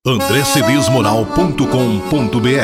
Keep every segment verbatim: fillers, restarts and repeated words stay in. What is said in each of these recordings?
andré cedês moral ponto com ponto br.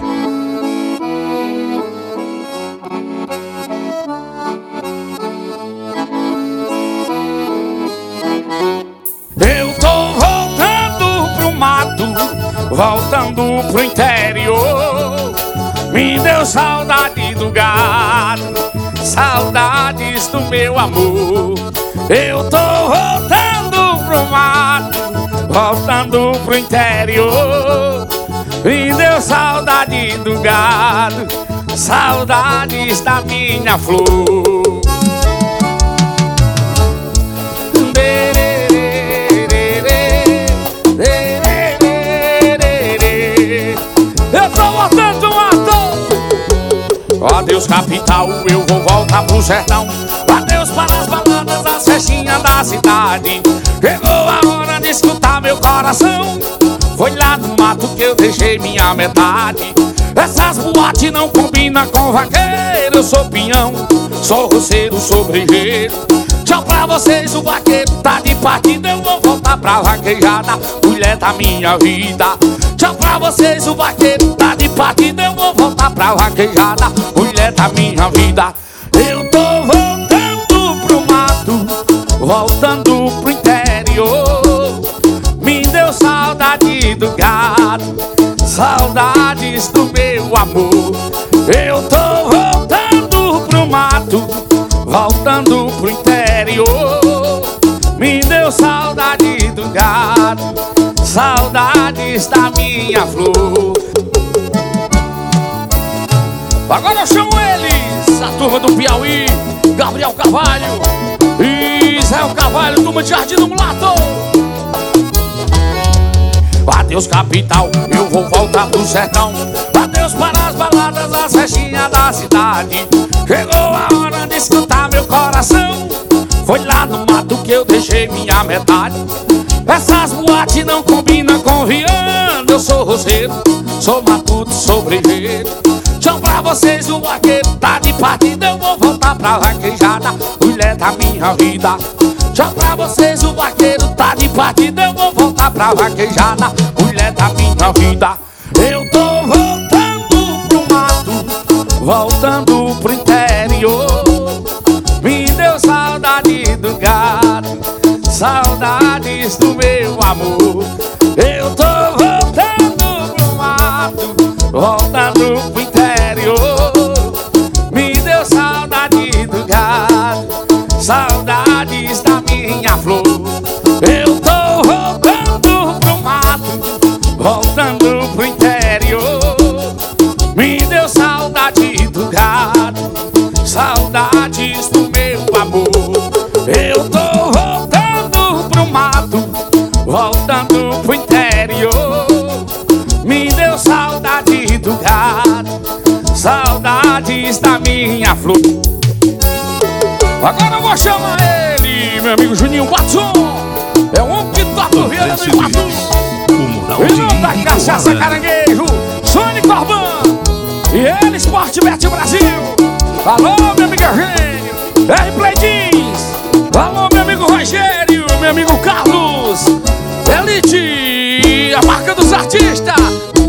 Eu tô voltando pro mato, voltando pro interior. Me deu saudade do gado, saudades do meu amor. Eu tô voltando pro mato, voltando pro interior. Me deu saudade do gado, saudades da minha flor. Eu tô voltando pro mato. Adeus capital, eu vou voltar pro sertão. Adeus para as baladas, as festinhas da cidade. Chegou a hora de escutar meu coração. Foi lá no mato que eu deixei minha metade. Essas boates não combinam com vaqueiro. Eu sou pinhão, sou roceiro, sou brejeiro. Tchau pra vocês, o vaqueiro tá de partida. Eu vou voltar pra vaquejada, mulher da minha vida. Tchau pra vocês, o vaqueiro tá de partida. Eu vou voltar pra vaquejada, mulher da minha vida. Eu tô voltando pro mato, voltando pro interior. Me deu saudade do gado, saudades do meu amor. Eu tô voltando pro mato, voltando pro interior. Me deu saudade do gado, saudades da minha flor. Agora eu chamo eles, a turma do Piauí, Gabriel Carvalho e Israel Carvalho, turma de Jardim do Mulato. Adeus capital, eu vou voltar pro sertão. Adeus para as baladas, as festinhas da cidade. Chegou a hora de escutar meu coração. Foi lá no mato que eu deixei minha metade. Essas boates não combinam com viando. Eu sou roceiro, sou matuto, sou brejeiro. Tchau pra vocês, o vaqueiro tá de partida. Eu vou voltar pra vaquejada, mulher da minha vida. Tchau pra vocês, o vaqueiro tá de partida. Eu vou voltar pra vaquejada, mulher da minha vida. Eu tô voltando pro mato, voltando pro interior. Me deu saudade do gado, saudades do meu amor. Eu tô voltando pro mato, voltando pro interior. Me deu saudade do gado, saudades da minha flor. Eu tô voltando pro mato, voltando pro interior. Me deu saudade do gado, saudades do meu amor. Eu tô voltando pro mato, voltando pro interior. Me deu saudade do gado, saudades da minha flor. Agora eu vou chamar ele, meu amigo Juninho Batson. É o homem que toca o Rio do Iguatu. E não da cachaça caranguejo, Sônico Corban. E ele, Esporte Bet Brasil. Alô, meu amigo Eugênio, R Play Jeans. Alô, meu amigo Rogério, meu amigo Carlos. Elite, a marca dos artistas.